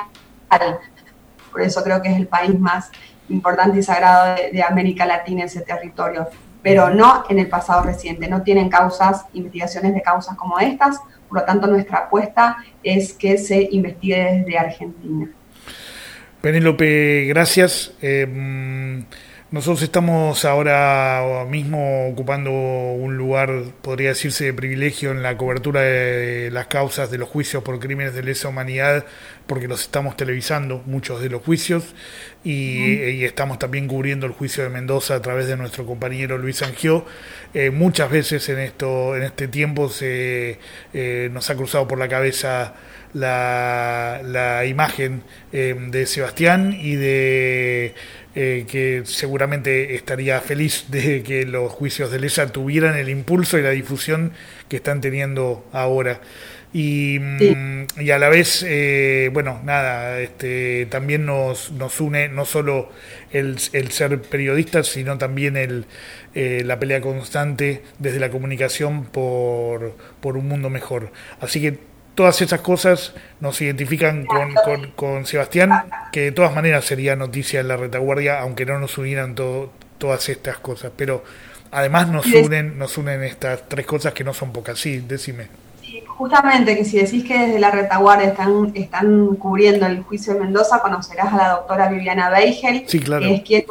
Por eso creo que es el país más importante y sagrado de, de América Latina, ese territorio. Pero no en el pasado reciente. No tienen causas, investigaciones de causas como estas. Por lo tanto, nuestra apuesta es que se investigue desde Argentina. Penélope, gracias. Eh, nosotros estamos ahora mismo ocupando un lugar, podría decirse, de privilegio en la cobertura de las causas de los juicios por crímenes de lesa humanidad, porque los estamos televisando, muchos de los juicios, y, mm. y estamos también cubriendo el juicio de Mendoza a través de nuestro compañero Luis Angió. Eh, muchas veces en esto en este tiempo se eh, nos ha cruzado por la cabeza la, la imagen eh, de Sebastián y de eh, que seguramente estaría feliz de que los juicios de lesa tuvieran el impulso y la difusión que están teniendo ahora. Y, sí. y a la vez, eh, bueno, nada, este, también nos, nos une no solo el, el ser periodistas, sino también el, eh, la pelea constante desde la comunicación por, por un mundo mejor. Así que todas esas cosas nos identifican con, con, con Sebastián, que de todas maneras sería noticia en la retaguardia, aunque no nos unieran todo, todas estas cosas. Pero además nos unen, nos unen estas tres cosas que no son pocas. Sí, decime. Justamente que si decís que desde la retaguardia están, están cubriendo el juicio de Mendoza, conocerás a la doctora Viviana Beigel, sí, claro. que es quien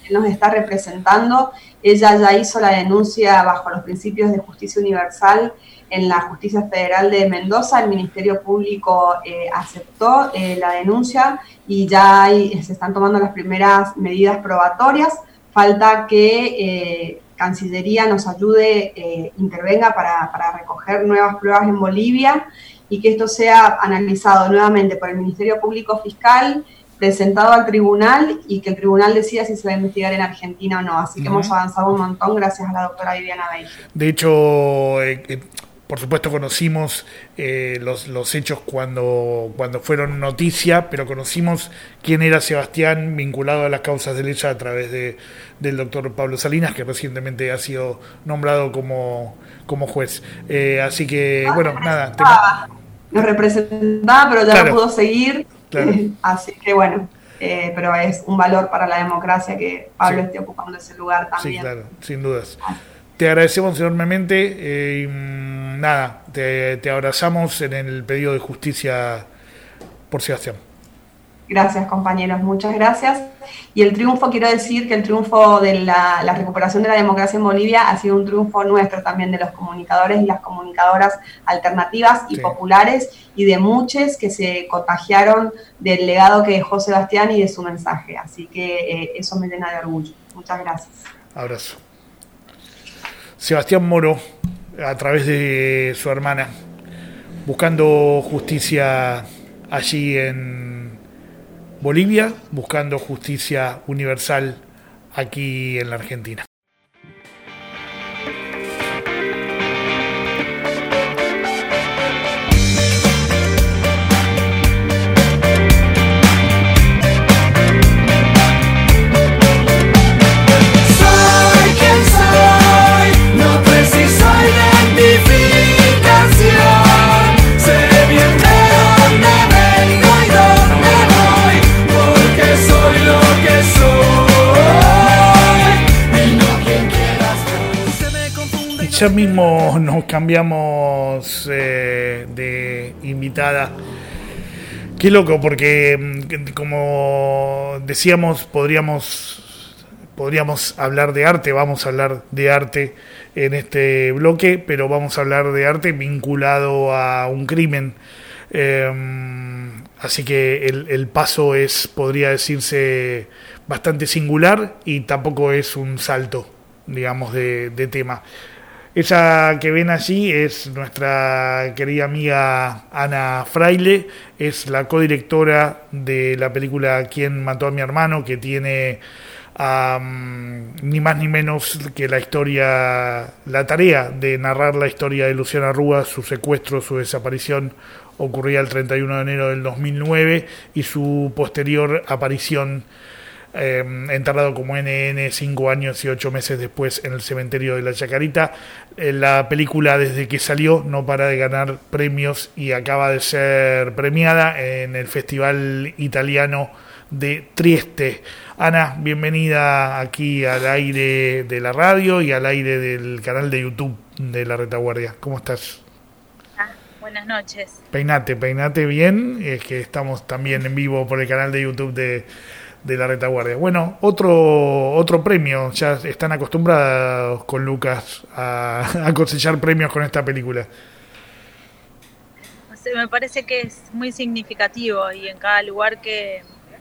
él nos está representando. Ella ya hizo la denuncia bajo los principios de justicia universal en la Justicia Federal de Mendoza. El Ministerio Público eh, aceptó eh, la denuncia y ya hay, se están tomando las primeras medidas probatorias. Falta que eh, Cancillería nos ayude, eh, intervenga para, para recoger nuevas pruebas en Bolivia y que esto sea analizado nuevamente por el Ministerio Público Fiscal, presentado al tribunal y que el tribunal decida si se va a investigar en Argentina o no. Así que uh-huh. hemos avanzado un montón gracias a la doctora Viviana Beige. De hecho, eh, eh, por supuesto conocimos eh, los, los hechos cuando, cuando fueron noticia, pero conocimos quién era Sebastián vinculado a las causas de ley a través de, del doctor Pablo Salinas, que recientemente ha sido nombrado como, como juez. Eh, así que, no, bueno, nada. Te... Nos representaba, pero ya claro. no pudo seguir. Claro. Así que bueno, eh, pero es un valor para la democracia que Pablo sí. esté ocupando ese lugar también. Sí, claro, sin dudas. Te agradecemos enormemente eh, y nada, te, te abrazamos en el pedido de justicia por Sebastián. Gracias, compañeros, muchas gracias. Y el triunfo, quiero decir que el triunfo de la, la recuperación de la democracia en Bolivia ha sido un triunfo nuestro también, de los comunicadores y las comunicadoras alternativas y sí. populares, y de muchos que se contagiaron del legado que dejó Sebastián y de su mensaje. Así que eh, eso me llena de orgullo. Muchas gracias. Abrazo. Sebastián Moro, a través de su hermana, buscando justicia allí en Bolivia, buscando justicia universal aquí en la Argentina. Soy quien soy, no preciso identificación. Sé bien de dónde vengo y dónde voy, porque soy lo que soy y no quien quieras tú. Se me confunde. Ya mismo nos cambiamos eh, de invitada. Qué loco, porque como decíamos, podríamos podríamos hablar de arte, vamos a hablar de arte en este bloque, pero vamos a hablar de arte vinculado a un crimen. Eh, así que el, el paso es, podría decirse, bastante singular y tampoco es un salto, digamos, de, de tema. Esa que ven allí es nuestra querida amiga Ana Fraile, es la codirectora de la película ¿Quién mató a mi hermano?, que tiene um, ni más ni menos que la historia, la tarea de narrar la historia de Luciana Rúa, su secuestro, su desaparición ocurría el treinta y uno de enero del dos mil nueve y su posterior aparición Eh, enterrado como N N cinco años y ocho meses después en el cementerio de la Chacarita. Eh, la película, desde que salió, no para de ganar premios y acaba de ser premiada en el Festival Italiano de Trieste. Ana, bienvenida aquí al aire de la radio y al aire del canal de YouTube de La Retaguardia. ¿Cómo estás? Ah, buenas noches. Peinate, peinate bien, es que estamos también en vivo por el canal de YouTube de de La Retaguardia. Bueno, otro otro premio. Ya están acostumbrados con Lucas a, a cosechar premios con esta película. O sea, me parece que es muy significativo y en cada lugar que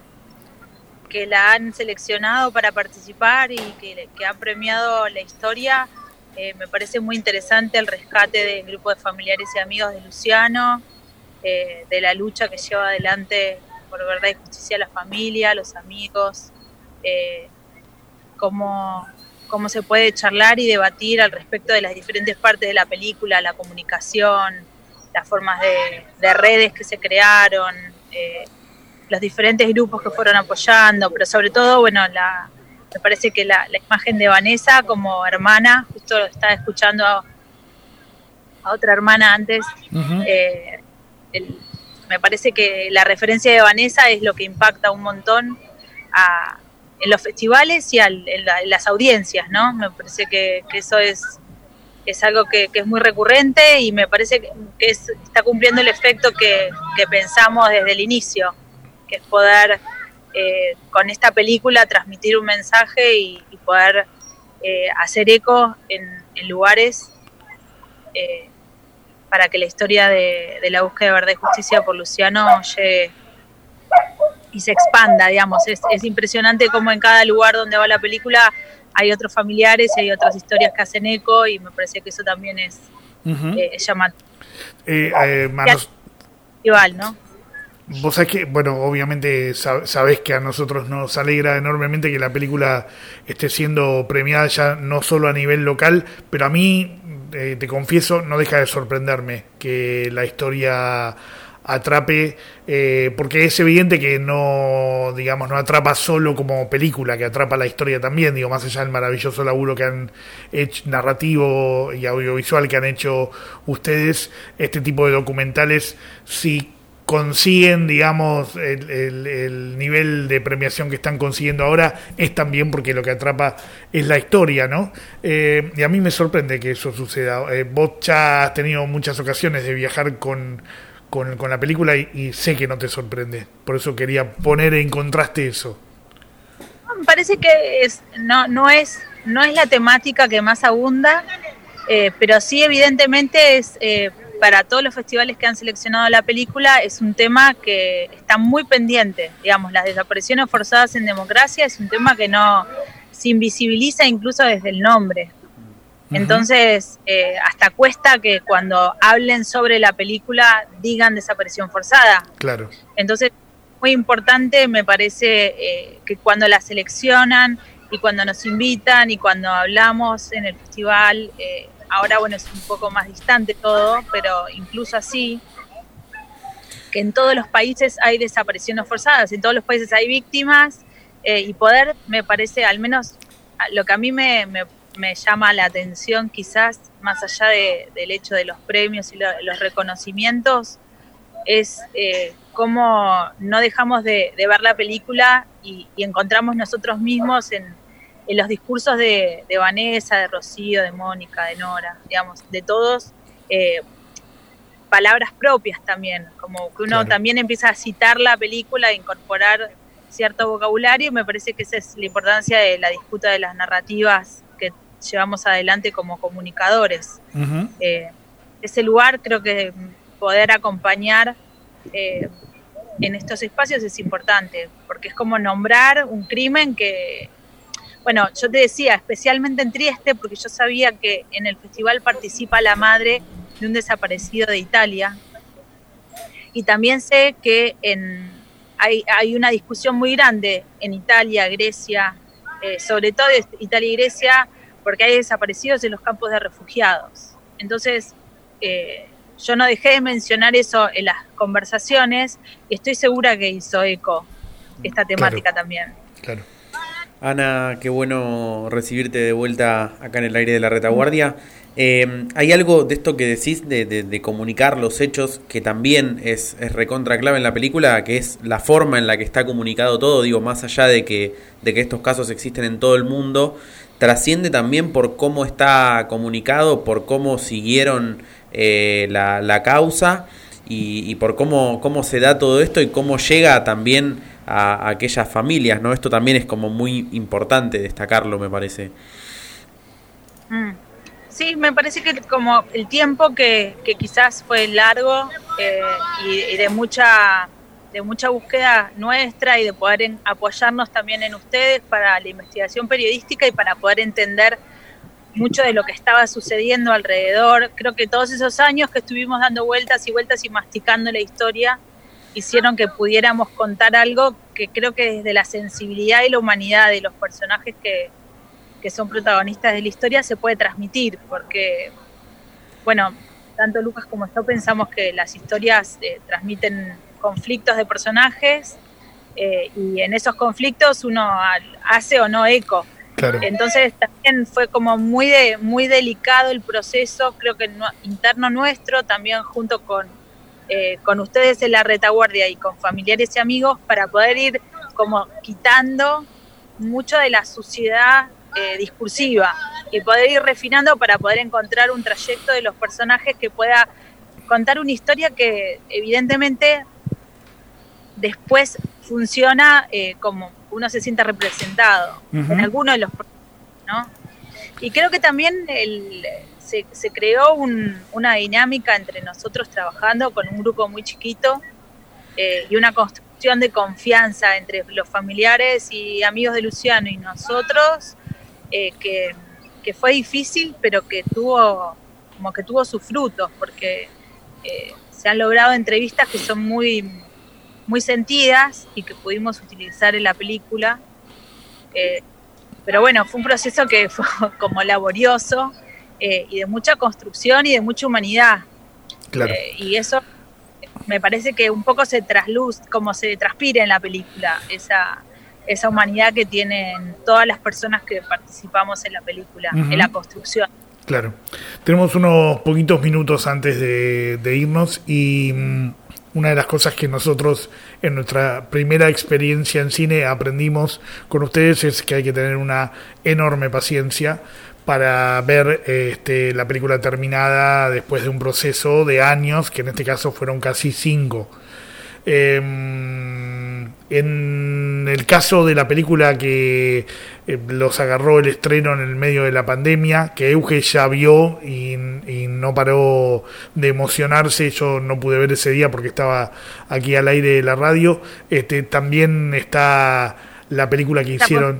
que la han seleccionado para participar y que, que han premiado la historia, eh, me parece muy interesante el rescate del grupo de familiares y amigos de Luciano, eh, de la lucha que lleva adelante por verdad y justicia a la familia, a los amigos, eh, cómo, cómo se puede charlar y debatir al respecto de las diferentes partes de la película, la comunicación, las formas de, de redes que se crearon, eh, los diferentes grupos que fueron apoyando, pero sobre todo, bueno, la, me parece que la, la imagen de Vanessa como hermana, justo estaba escuchando a, a otra hermana antes, uh-huh. eh, el, me parece que la referencia de Vanessa es lo que impacta un montón a, en los festivales y al, en, la, en las audiencias, ¿no? Me parece que, que eso es, es algo que, que es muy recurrente y me parece que, que es, está cumpliendo el efecto que, que pensamos desde el inicio, que es poder eh, con esta película transmitir un mensaje y, y poder eh, hacer eco en, en lugares eh, para que la historia de, de la búsqueda de verdad y justicia por Luciano llegue y se expanda, digamos. Es, es impresionante cómo en cada lugar donde va la película hay otros familiares y hay otras historias que hacen eco, y me parece que eso también es, uh-huh. eh, es llamativo. Eh, eh, Manos, igual, ¿no? Vos sabés que, bueno, obviamente sab- sabés que a nosotros nos alegra enormemente que la película esté siendo premiada ya no solo a nivel local, pero a mí, eh, te confieso, no deja de sorprenderme que la historia atrape, eh, porque es evidente que no, digamos, no atrapa solo como película, que atrapa la historia también, digo, más allá del maravilloso laburo que han hecho, narrativo y audiovisual que han hecho ustedes, este tipo de documentales, si consiguen, digamos, el, el, el nivel de premiación que están consiguiendo ahora, es también porque lo que atrapa es la historia, ¿no? Eh, y a mí me sorprende que eso suceda. Eh, vos ya has tenido muchas ocasiones de viajar con Con, con la película y, y sé que no te sorprende, por eso quería poner en contraste eso. Me parece que es, no, no es no es la temática que más abunda, eh, pero sí evidentemente es eh, para todos los festivales que han seleccionado la película es un tema que está muy pendiente, digamos, las desapariciones forzadas en democracia es un tema que no se invisibiliza incluso desde el nombre. Entonces, eh, hasta cuesta que cuando hablen sobre la película digan desaparición forzada. Claro. Entonces, muy importante me parece eh, que cuando la seleccionan y cuando nos invitan y cuando hablamos en el festival, eh, ahora bueno, es un poco más distante todo, pero incluso así, que en todos los países hay desapariciones forzadas, en todos los países hay víctimas, eh, y poder, me parece, al menos lo que a mí me... me me llama la atención quizás, más allá de, del hecho de los premios y lo, los reconocimientos, es eh, cómo no dejamos de, de ver la película y, y encontramos nosotros mismos en, en los discursos de, de Vanessa, de Rocío, de Mónica, de Nora, digamos, de todos, eh, palabras propias también, como que uno claro. también empieza a citar la película e incorporar cierto vocabulario, y me parece que esa es la importancia de la disputa de las narrativas que llevamos adelante como comunicadores. Uh-huh. Eh, ese lugar creo que poder acompañar eh, en estos espacios es importante, porque es como nombrar un crimen que, bueno, yo te decía, especialmente en Trieste, porque yo sabía que en el festival participa la madre de un desaparecido de Italia, y también sé que en, hay, hay una discusión muy grande en Italia, Grecia, eh, sobre todo Italia y Grecia, porque hay desaparecidos en los campos de refugiados. Entonces, eh, yo no dejé de mencionar eso en las conversaciones y estoy segura que hizo eco esta temática claro, también. Claro. Ana, qué bueno recibirte de vuelta acá en el aire de la retaguardia. Eh, hay algo de esto que decís de, de, de comunicar los hechos que también es, es recontra clave en la película, que es la forma en la que está comunicado todo, digo, más allá de que, de que estos casos existen en todo el mundo, trasciende también por cómo está comunicado, por cómo siguieron eh, la, la causa y, y por cómo, cómo se da todo esto y cómo llega también a, a aquellas familias, ¿no? Esto también es como muy importante destacarlo, me parece. Mm. Sí, me parece que como el tiempo que, que quizás fue largo eh, y, y de mucha de mucha búsqueda nuestra y de poder en, apoyarnos también en ustedes para la investigación periodística y para poder entender mucho de lo que estaba sucediendo alrededor. Creo que todos esos años que estuvimos dando vueltas y vueltas y masticando la historia hicieron que pudiéramos contar algo que creo que desde la sensibilidad y la humanidad de los personajes que, que son protagonistas de la historia se puede transmitir, porque, bueno, tanto Lucas como yo pensamos que las historias eh, transmiten conflictos de personajes eh, y en esos conflictos uno hace o no eco. Claro. Entonces también fue como muy de, muy delicado el proceso, creo que no, interno nuestro, también junto con, eh, con ustedes en la retaguardia y con familiares y amigos, para poder ir como quitando mucho de la suciedad eh, discursiva y poder ir refinando para poder encontrar un trayecto de los personajes que pueda contar una historia que evidentemente después funciona eh, como uno se siente representado Ujú. en alguno de los proyectos, ¿no? Y creo que también el, se, se creó un, una dinámica entre nosotros trabajando con un grupo muy chiquito eh, y una construcción de confianza entre los familiares y amigos de Luciano y nosotros eh, que, que fue difícil, pero que tuvo como que tuvo sus frutos, porque eh, se han logrado entrevistas que son muy, muy sentidas y que pudimos utilizar en la película. Eh, pero bueno, fue un proceso que fue como laborioso eh, y de mucha construcción y de mucha humanidad. Claro. Eh, y eso me parece que un poco se trasluz, como se transpira en la película, esa, esa humanidad que tienen todas las personas que participamos en la película, Ujú. en la construcción. Claro. Tenemos unos poquitos minutos antes de, de irnos y mm, una de las cosas que nosotros en nuestra primera experiencia en cine aprendimos con ustedes es que hay que tener una enorme paciencia para ver este, la película terminada después de un proceso de años, que en este caso fueron casi cinco. Eh, en el caso de la película que eh, los agarró el estreno en el medio de la pandemia, que Euge ya vio y, y no paró de emocionarse, yo no pude ver ese día porque estaba aquí al aire de la radio, este, también está la película que hicieron...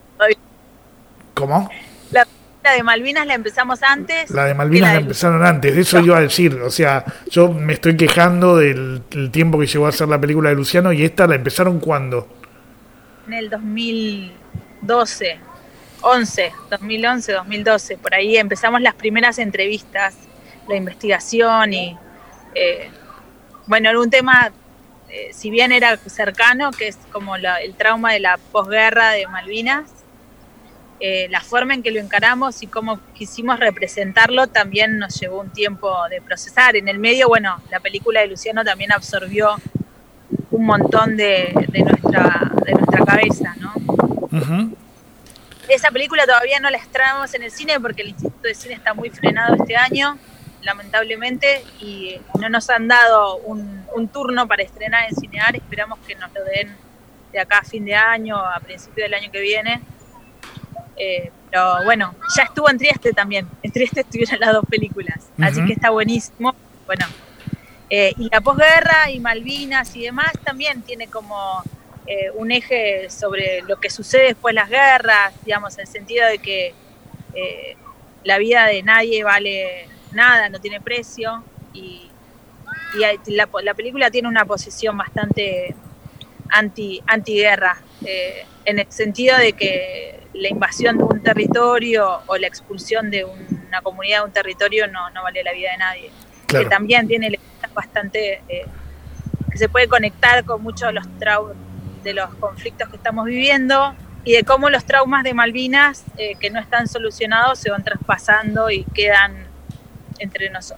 ¿Cómo? La de Malvinas la empezamos antes. La de Malvinas la la de empezaron antes, de eso iba a decir. O sea, yo me estoy quejando del, del tiempo que llevó a hacer la película de Luciano y esta la empezaron ¿cuándo? En el dos mil doce, once, dos mil once, dos mil doce, por ahí empezamos las primeras entrevistas, la investigación y eh, bueno, era un tema, eh, si bien era cercano, que es como la, el trauma de la posguerra de Malvinas. Eh, la forma en que lo encaramos y cómo quisimos representarlo también nos llevó un tiempo de procesar. En el medio, bueno, la película de Luciano también absorbió un montón de, de, nuestra, de nuestra cabeza, ¿no? Uh-huh. Esa película todavía no la estrenamos en el cine porque el Instituto de Cine está muy frenado este año, lamentablemente, y no nos han dado un, un turno para estrenar en Cinear. Esperamos que nos lo den de acá a fin de año, a principio del año que viene. Eh, pero bueno, ya estuvo en Trieste también. En Trieste estuvieron las dos películas, uh-huh. Así que está buenísimo. Bueno, eh, y la posguerra y Malvinas y demás también tiene como eh, un eje sobre lo que sucede después de las guerras, digamos, en el sentido de que eh, la vida de nadie vale nada, no tiene precio, y, y la, la película tiene una posición bastante anti antiguerra, eh, en el sentido de que la invasión de un territorio o la expulsión de una comunidad de un territorio no, no vale la vida de nadie. Claro. Que también tiene lecturas bastante eh, que se puede conectar con muchos de los traumas, de los conflictos que estamos viviendo y de cómo los traumas de Malvinas eh, que no están solucionados se van traspasando y quedan entre nosotros.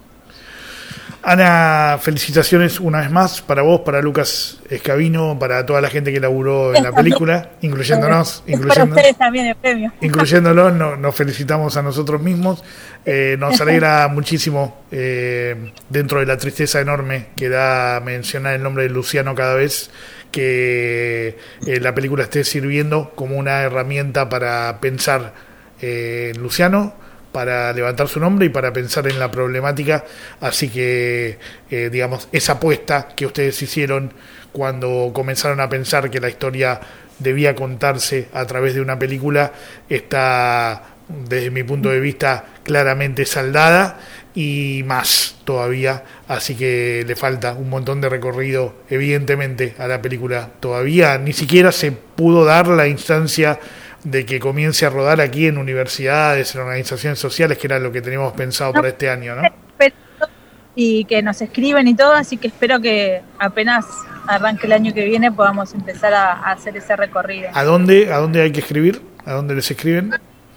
Ana, felicitaciones una vez más para vos, para Lucas Escabino, para toda la gente que laburó en la película, incluyéndonos, para ustedes también el premio. Incluyéndolos, no, nos felicitamos a nosotros mismos. Eh, nos alegra muchísimo, eh, dentro de la tristeza enorme que da mencionar el nombre de Luciano cada vez, que eh, la película esté sirviendo como una herramienta para pensar eh, en Luciano, para levantar su nombre y para pensar en la problemática. Así que, eh, digamos, esa apuesta que ustedes hicieron cuando comenzaron a pensar que la historia debía contarse a través de una película está, desde mi punto de vista, claramente saldada y más todavía. Así que le falta un montón de recorrido, evidentemente, a la película. Todavía ni siquiera se pudo dar la instancia de que comience a rodar aquí en universidades, en organizaciones sociales, que era lo que teníamos pensado para este año, ¿no? Y que nos escriben y todo, así que espero que apenas arranque el año que viene podamos empezar a, a hacer ese recorrido. ¿A dónde, ¿A dónde hay que escribir? ¿A dónde les escriben?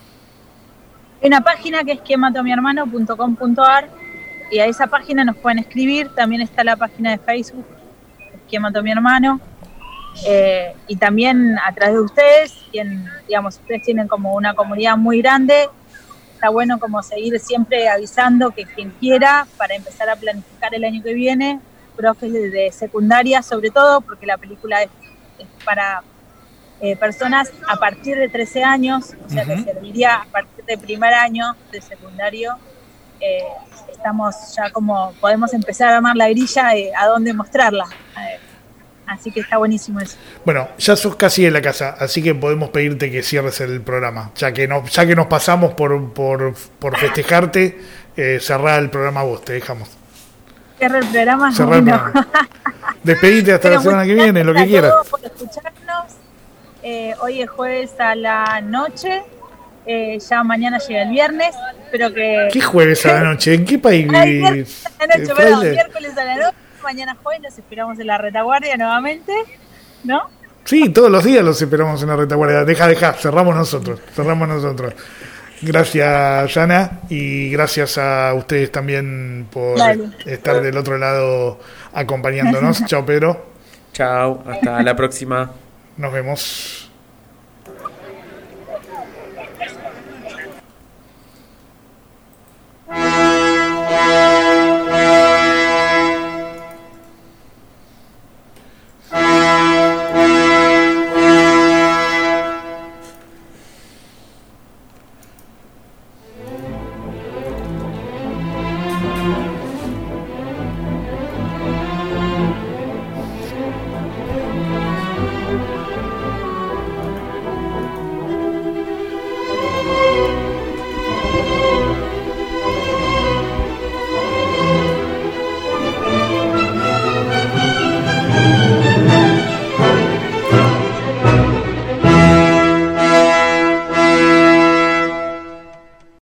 Hay una página que es quién mató a mi hermano punto com punto a r y a esa página nos pueden escribir. También está la página de Facebook, quién mató a mi hermano. Eh, y también a través de ustedes, quien, digamos, ustedes tienen como una comunidad muy grande, está bueno como seguir siempre avisando que quien quiera, para empezar a planificar el año que viene, profes de, de secundaria sobre todo, porque la película es es para eh, personas a partir de trece años, o sea, uh-huh. que serviría a partir del primer año de secundario. Eh, estamos ya como, podemos empezar a armar la grilla de a dónde mostrarla. Eh, así que está buenísimo eso. Bueno, ya sos casi de la casa, así que podemos pedirte que cierres el programa. Ya que, no, ya que nos pasamos por, por, por festejarte, eh, cerrá el programa vos, te dejamos. Cierra el programa. Cerrá el programa. Despedite hasta Pero la semana que viene, lo que quieras. Gracias por escucharnos. Eh, hoy es jueves a la noche. Eh, ya mañana llega el viernes. Espero que. ¿Qué jueves a la noche? ¿En qué país vivís? A la noche, perdón, miércoles a la noche. Mañana jueves los esperamos en la retaguardia nuevamente, ¿no? Sí, todos los días los esperamos en la retaguardia. Deja, deja, cerramos nosotros. Cerramos nosotros. Gracias, Yana, y gracias a ustedes también por Dale. estar del otro lado acompañándonos. Chao, Pedro. Chao, hasta la próxima. Nos vemos.